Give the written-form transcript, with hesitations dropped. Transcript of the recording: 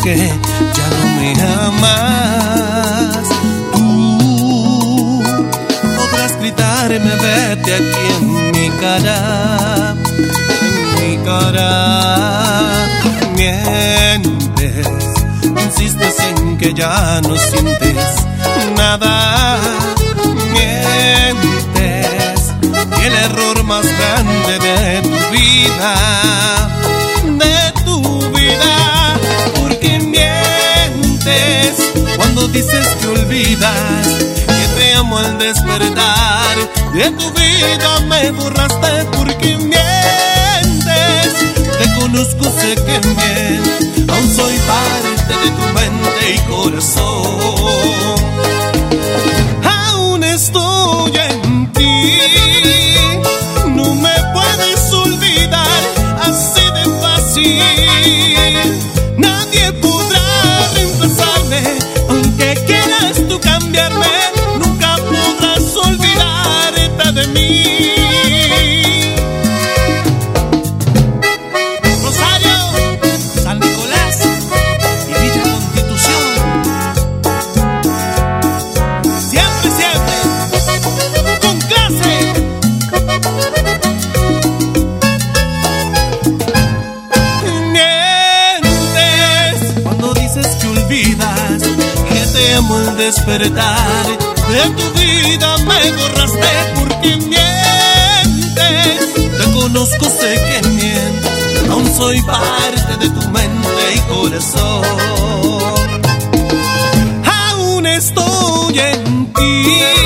que ya no me amas. Tú podrás gritarme, vete aquí en mi cara, mientes, insistes en que ya no sientes nada, mientes, y el error más grande de tu vida, porque mientes cuando dices que olvidas, que te amo al despertar, de tu vida me borraste, porque mientes, te conozco, sé que mientes, aún soy parte de tu mente y corazón, aún estoy en ti, no me puedes olvidar así de fácil, nadie podrá reemplazarme, aunque quieras tú cambiarme, nunca podrás olvidarte de mí. Al despertar de tu vida me borraste, porque mientes, te conozco, sé que mientes, aún soy parte de tu mente y corazón, aún estoy en ti.